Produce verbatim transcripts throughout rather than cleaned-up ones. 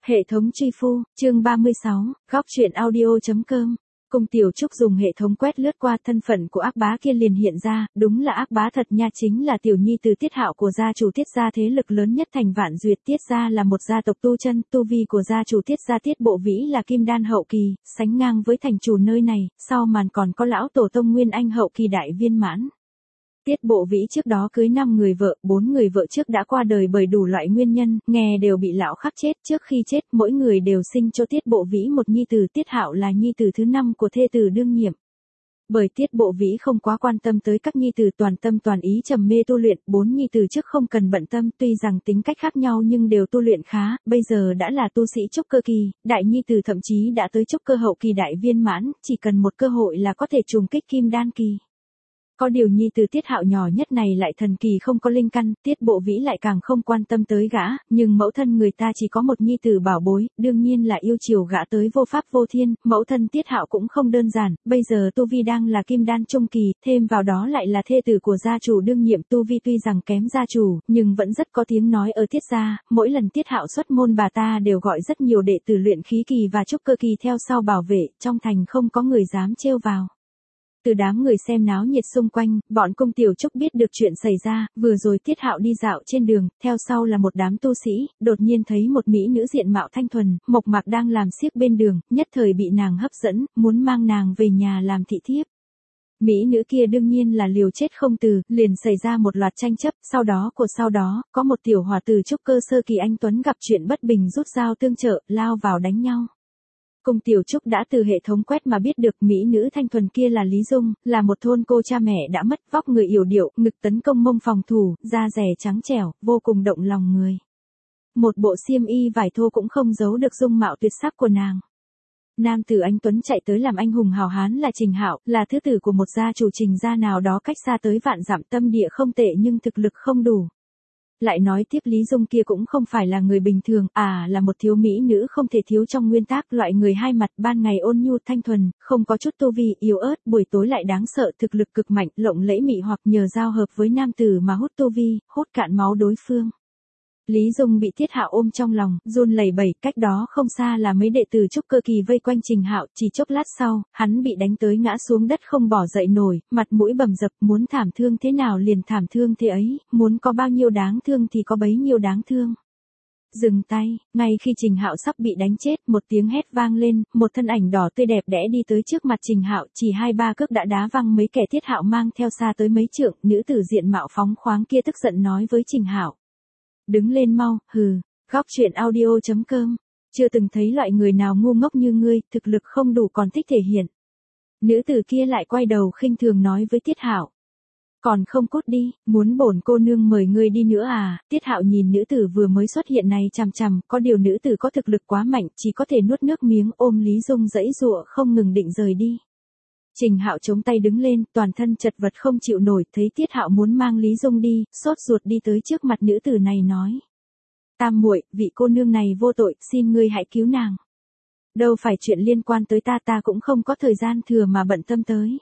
Hệ thống truy phu, chương ba mươi sáu, góc truyện audio.com. Cung Tiểu Trúc dùng hệ thống quét lướt qua thân phận của ác bá kia liền hiện ra, đúng là ác bá thật nha, chính là tiểu nhi từ Tiết Hạo của gia chủ Tiết gia thế lực lớn nhất thành Vạn Duyệt. Tiết gia là một gia tộc tu chân, tu vi của gia chủ Tiết gia Tiết Bộ Vĩ là kim đan hậu kỳ, sánh ngang với thành chủ nơi này, sau màn còn có lão tổ tông Nguyên Anh hậu kỳ đại viên mãn. Tiết Bộ Vĩ trước đó cưới năm người vợ, bốn người vợ trước đã qua đời bởi đủ loại nguyên nhân, nghe đều bị lão khắc chết. Trước khi chết, mỗi người đều sinh cho Tiết Bộ Vĩ một nhi tử. Tiết Hạo là nhi tử thứ năm của thê tử đương nhiệm. Bởi Tiết Bộ Vĩ không quá quan tâm tới các nhi tử, toàn tâm toàn ý trầm mê tu luyện, bốn nhi tử trước không cần bận tâm, tuy rằng tính cách khác nhau nhưng đều tu luyện khá, bây giờ đã là tu sĩ trúc cơ kỳ, đại nhi tử thậm chí đã tới trúc cơ hậu kỳ đại viên mãn, chỉ cần một cơ hội là có thể trùng kích kim đan kỳ. Có điều nhi từ Tiết Hạo nhỏ nhất này lại thần kỳ không có linh căn, Tiết Bộ Vĩ lại càng không quan tâm tới gã, nhưng mẫu thân người ta chỉ có một nhi tử bảo bối, đương nhiên là yêu chiều gã tới vô pháp vô thiên. Mẫu thân Tiết Hạo cũng không đơn giản, bây giờ tu vi đang là kim đan trung kỳ, thêm vào đó lại là thê tử của gia chủ đương nhiệm, tu vi tuy rằng kém gia chủ, nhưng vẫn rất có tiếng nói ở Tiết gia. Mỗi lần Tiết Hạo xuất môn bà ta đều gọi rất nhiều đệ tử luyện khí kỳ và trúc cơ kỳ theo sau bảo vệ, trong thành không có người dám trêu vào. Từ đám người xem náo nhiệt xung quanh, bọn Cung Tiểu Trúc biết được chuyện xảy ra, vừa rồi Tiết Hạo đi dạo trên đường, theo sau là một đám tu sĩ, đột nhiên thấy một mỹ nữ diện mạo thanh thuần, mộc mạc đang làm xiếc bên đường, nhất thời bị nàng hấp dẫn, muốn mang nàng về nhà làm thị thiếp. Mỹ nữ kia đương nhiên là liều chết không từ, liền xảy ra một loạt tranh chấp, sau đó của sau đó, có một tiểu hòa tử trúc cơ sơ kỳ anh tuấn gặp chuyện bất bình rút dao tương trợ, lao vào đánh nhau. Cung Tiểu Trúc đã từ hệ thống quét mà biết được mỹ nữ thanh thuần kia là Lý Dung, là một thôn cô cha mẹ đã mất, vóc người yểu điệu, ngực tấn công mông phòng thủ, da dẻ trắng trẻo, vô cùng động lòng người. Một bộ xiêm y vải thô cũng không giấu được dung mạo tuyệt sắc của nàng. Nam tử anh tuấn chạy tới làm anh hùng hào hán là Trình Hạo, là thứ tử của một gia chủ Trình gia nào đó cách xa tới vạn dặm, tâm địa không tệ nhưng thực lực không đủ. Lại nói tiếp Lý Dung kia cũng không phải là người bình thường, à là một thiếu mỹ nữ không thể thiếu trong nguyên tắc, loại người hai mặt, ban ngày ôn nhu thanh thuần, không có chút tu vi, yếu ớt, buổi tối lại đáng sợ, thực lực cực mạnh, lộng lẫy mị hoặc nhờ giao hợp với nam tử mà hút tu vi, hút cạn máu đối phương. Lý Dung bị Tiết Hạo ôm trong lòng, run lẩy bẩy, cách đó không xa là mấy đệ tử trúc cơ kỳ vây quanh Trình Hạo, chỉ chốc lát sau, hắn bị đánh tới ngã xuống đất không bỏ dậy nổi, mặt mũi bầm dập, muốn thảm thương thế nào liền thảm thương thế ấy, muốn có bao nhiêu đáng thương thì có bấy nhiêu đáng thương. Dừng tay, ngay khi Trình Hạo sắp bị đánh chết, một tiếng hét vang lên, một thân ảnh đỏ tươi đẹp đẽ đi tới trước mặt Trình Hạo, chỉ hai ba cước đã đá văng mấy kẻ Tiết Hạo mang theo xa tới mấy trượng. Nữ tử diện mạo phóng khoáng kia tức giận nói với Trình Hạo: "Đứng lên mau." Hừ, góc truyện audio.com. Chưa từng thấy loại người nào ngu ngốc như ngươi, thực lực không đủ còn thích thể hiện. Nữ tử kia lại quay đầu khinh thường nói với Tiết Hạo: "Còn không cút đi, muốn bổn cô nương mời ngươi đi nữa à?" Tiết Hạo nhìn nữ tử vừa mới xuất hiện này chằm chằm, có điều nữ tử có thực lực quá mạnh, chỉ có thể nuốt nước miếng, ôm Lý Dung giãy giụa không ngừng định rời đi. Trình Hạo chống tay đứng lên, toàn thân chật vật không chịu nổi, thấy Tiết Hạo muốn mang Lý Dung đi, sốt ruột đi tới trước mặt nữ tử này nói: "Tam muội, vị cô nương này vô tội, xin ngươi hãy cứu nàng. Đâu phải chuyện liên quan tới ta, ta cũng không có thời gian thừa mà bận tâm tới."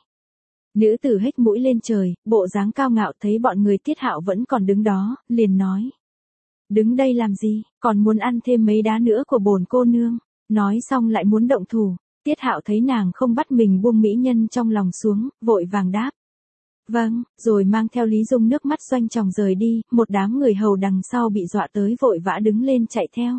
Nữ tử hếch mũi lên trời, bộ dáng cao ngạo, thấy bọn người Tiết Hạo vẫn còn đứng đó, liền nói: "Đứng đây làm gì, còn muốn ăn thêm mấy đá nữa của bổn cô nương?" Nói xong lại muốn động thủ. Tiết Hạo thấy nàng không bắt mình buông mỹ nhân trong lòng xuống, vội vàng đáp: "Vâng", rồi mang theo Lý Dung nước mắt doanh tròng rời đi, một đám người hầu đằng sau bị dọa tới vội vã đứng lên chạy theo.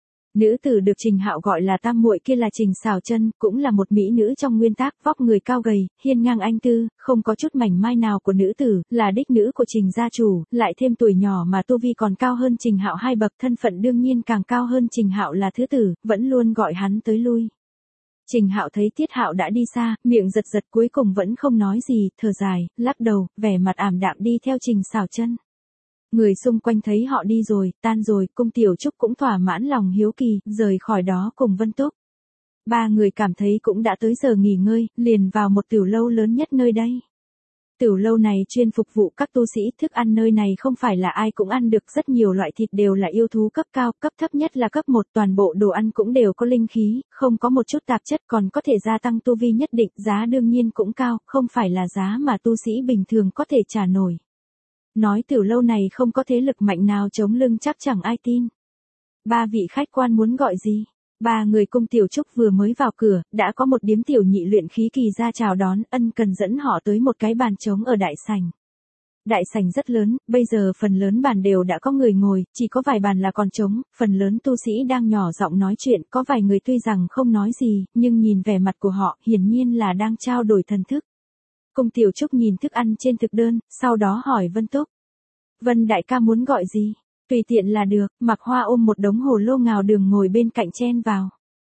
Nữ tử được Trình Hạo gọi là tam muội kia là Trình Sảo Chân, cũng là một mỹ nữ trong nguyên tắc, vóc người cao gầy, hiên ngang anh tư, không có chút mảnh mai nào của nữ tử, là đích nữ của Trình gia chủ, lại thêm tuổi nhỏ mà tu vi còn cao hơn Trình Hạo hai bậc, thân phận đương nhiên càng cao hơn Trình Hạo là thứ tử, vẫn luôn gọi hắn tới lui. Trình Hạo thấy Tiết Hạo đã đi xa, miệng giật giật cuối cùng vẫn không nói gì, thở dài, lắc đầu, vẻ mặt ảm đạm đi theo Trình Sảo Chân. Người xung quanh thấy họ đi rồi, tan rồi, Cung Tiểu Trúc cũng thỏa mãn lòng hiếu kỳ, rời khỏi đó cùng Vân Túc. Ba người cảm thấy cũng đã tới giờ nghỉ ngơi, liền vào một tiểu lâu lớn nhất nơi đây. Tiểu lâu này chuyên phục vụ các tu sĩ, thức ăn nơi này không phải là ai cũng ăn được, rất nhiều loại thịt đều là yêu thú cấp cao, cấp thấp nhất là cấp một, toàn bộ đồ ăn cũng đều có linh khí, không có một chút tạp chất, còn có thể gia tăng tu vi nhất định, giá đương nhiên cũng cao, không phải là giá mà tu sĩ bình thường có thể trả nổi. Nói tiểu lâu này không có thế lực mạnh nào chống lưng chắc chẳng ai tin. Ba vị khách quan muốn gọi gì? Ba người cung Tiểu Trúc vừa mới vào cửa, đã có một điếm tiểu nhị luyện khí kỳ ra chào đón, ân cần dẫn họ tới một cái bàn trống ở đại sảnh. Đại sảnh rất lớn, bây giờ phần lớn bàn đều đã có người ngồi, chỉ có vài bàn là còn trống, phần lớn tu sĩ đang nhỏ giọng nói chuyện, có vài người tuy rằng không nói gì, nhưng nhìn vẻ mặt của họ, hiển nhiên là đang trao đổi thần thức. Cung Tiểu Trúc nhìn thức ăn trên thực đơn, sau đó hỏi Vân Túc. Vân đại ca muốn gọi gì? Tùy tiện là được, Mạc Hoa ôm một đống hồ lô ngào đường ngồi bên cạnh chen vào.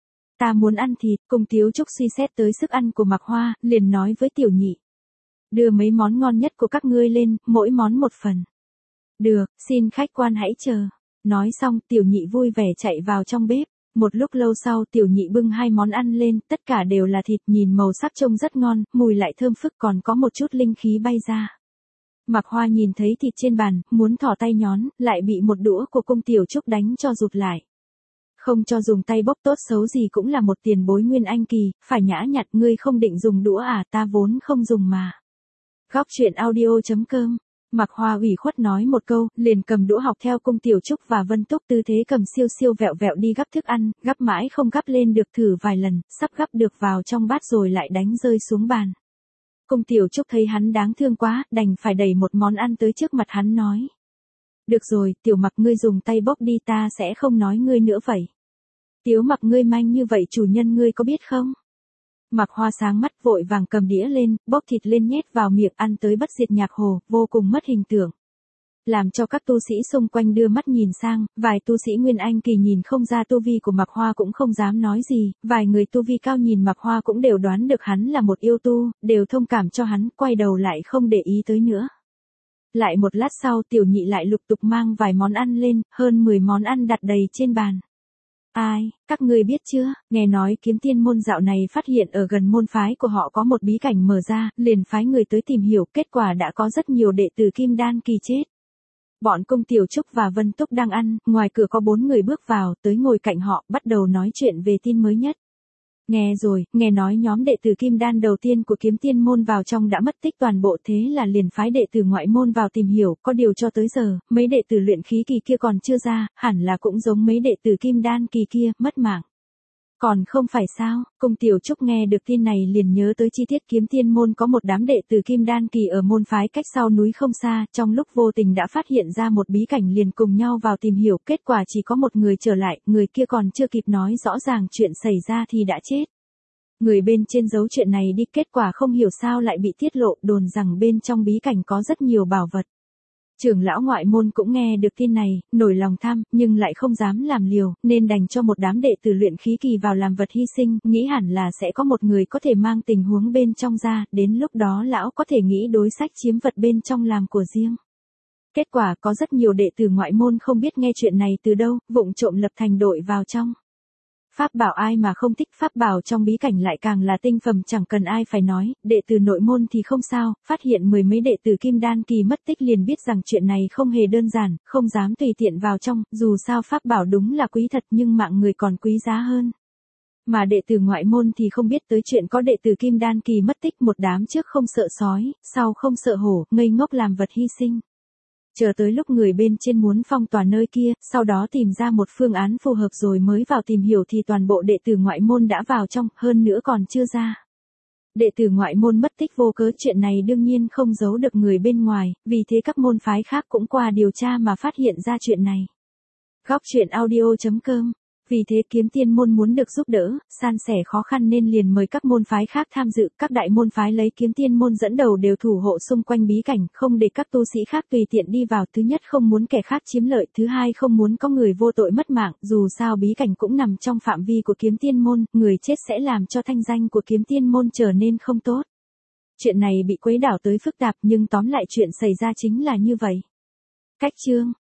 Ta muốn ăn thịt, Cung Tiểu Trúc suy xét tới sức ăn của Mạc Hoa, liền nói với tiểu nhị. Đưa mấy món ngon nhất của các ngươi lên, mỗi món một phần. Được, xin khách quan hãy chờ. Nói xong tiểu nhị vui vẻ chạy vào trong bếp. Một lúc lâu sau tiểu nhị bưng hai món ăn lên, tất cả đều là thịt, nhìn màu sắc trông rất ngon, mùi lại thơm phức, còn có một chút linh khí bay ra. Mạc Hoa nhìn thấy thịt trên bàn, muốn thò tay nhón, lại bị một đũa của Cung Tiểu Trúc đánh cho rụt lại. Không cho dùng tay bốc tốt xấu gì cũng là một tiền bối nguyên anh kỳ, phải nhã nhặn, ngươi không định dùng đũa à, ta vốn không dùng mà. Góc truyện audio chấm com. Mạc Hoa ủy khuất nói một câu, liền cầm đũa học theo Cung Tiểu Trúc và Vân Túc tư thế cầm siêu siêu vẹo vẹo đi gắp thức ăn, gắp mãi không gắp lên được, thử vài lần, sắp gắp được vào trong bát rồi lại đánh rơi xuống bàn. Cung Tiểu Trúc thấy hắn đáng thương quá, đành phải đẩy một món ăn tới trước mặt hắn nói. Được rồi, Tiểu Mặc ngươi dùng tay bốc đi, ta sẽ không nói ngươi nữa vậy. Tiểu Mặc ngươi manh như vậy chủ nhân ngươi có biết không? Mạc Hoa sáng mắt vội vàng cầm đĩa lên, bốc thịt lên nhét vào miệng ăn tới bất diệt nhạc hồ, vô cùng mất hình tượng. Làm cho các tu sĩ xung quanh đưa mắt nhìn sang, vài tu sĩ Nguyên Anh kỳ nhìn không ra tu vi của Mạc Hoa cũng không dám nói gì, vài người tu vi cao nhìn Mạc Hoa cũng đều đoán được hắn là một yêu tu, đều thông cảm cho hắn, quay đầu lại không để ý tới nữa. Lại một lát sau tiểu nhị lại lục tục mang vài món ăn lên, hơn mười món ăn đặt đầy trên bàn. Ai, các ngươi biết chưa, nghe nói Kiếm Tiên môn dạo này phát hiện ở gần môn phái của họ có một bí cảnh mở ra, liền phái người tới tìm hiểu, kết quả đã có rất nhiều đệ tử Kim Đan kỳ chết. Bọn Cung Tiểu Trúc và Vân Túc đang ăn, ngoài cửa có bốn người bước vào, tới ngồi cạnh họ, bắt đầu nói chuyện về tin mới nhất. Nghe rồi, nghe nói nhóm đệ tử Kim Đan đầu tiên của Kiếm Tiên môn vào trong đã mất tích toàn bộ, thế là liền phái đệ tử ngoại môn vào tìm hiểu, có điều cho tới giờ, mấy đệ tử luyện khí kỳ kia còn chưa ra, hẳn là cũng giống mấy đệ tử Kim Đan kỳ kia, mất mạng. Còn không phải sao, Cung Tiểu Trúc nghe được tin này liền nhớ tới chi tiết Kiếm Tiên môn có một đám đệ tử Kim Đan kỳ ở môn phái cách sau núi không xa, trong lúc vô tình đã phát hiện ra một bí cảnh liền cùng nhau vào tìm hiểu, kết quả chỉ có một người trở lại, người kia còn chưa kịp nói rõ ràng chuyện xảy ra thì đã chết. Người bên trên giấu chuyện này đi, kết quả không hiểu sao lại bị tiết lộ, đồn rằng bên trong bí cảnh có rất nhiều bảo vật. Trưởng lão ngoại môn cũng nghe được tin này, nổi lòng tham, nhưng lại không dám làm liều, nên đành cho một đám đệ tử luyện khí kỳ vào làm vật hy sinh, nghĩ hẳn là sẽ có một người có thể mang tình huống bên trong ra, đến lúc đó lão có thể nghĩ đối sách chiếm vật bên trong làm của riêng. Kết quả có rất nhiều đệ tử ngoại môn không biết nghe chuyện này từ đâu, vụng trộm lập thành đội vào trong. Pháp bảo ai mà không thích, pháp bảo trong bí cảnh lại càng là tinh phẩm, chẳng cần ai phải nói, đệ tử nội môn thì không sao, phát hiện mười mấy đệ tử Kim Đan kỳ mất tích liền biết rằng chuyện này không hề đơn giản, không dám tùy tiện vào trong, dù sao pháp bảo đúng là quý thật nhưng mạng người còn quý giá hơn. Mà đệ tử ngoại môn thì không biết tới chuyện có đệ tử Kim Đan kỳ mất tích, một đám trước không sợ sói, sau không sợ hổ, ngây ngốc làm vật hy sinh. Chờ tới lúc người bên trên muốn phong tỏa nơi kia, sau đó tìm ra một phương án phù hợp rồi mới vào tìm hiểu thì toàn bộ đệ tử ngoại môn đã vào trong, hơn nữa còn chưa ra. Đệ tử ngoại môn mất tích vô cớ, chuyện này đương nhiên không giấu được người bên ngoài, vì thế các môn phái khác cũng qua điều tra mà phát hiện ra chuyện này. Góc truyện audio chấm com. Vì thế Kiếm Tiên môn muốn được giúp đỡ, san sẻ khó khăn nên liền mời các môn phái khác tham dự, các đại môn phái lấy Kiếm Tiên môn dẫn đầu đều thủ hộ xung quanh bí cảnh, không để các tu sĩ khác tùy tiện đi vào, thứ nhất không muốn kẻ khác chiếm lợi, thứ hai không muốn có người vô tội mất mạng, dù sao bí cảnh cũng nằm trong phạm vi của Kiếm Tiên môn, người chết sẽ làm cho thanh danh của Kiếm Tiên môn trở nên không tốt. Chuyện này bị quấy đảo tới phức tạp nhưng tóm lại chuyện xảy ra chính là như vậy. Cách chương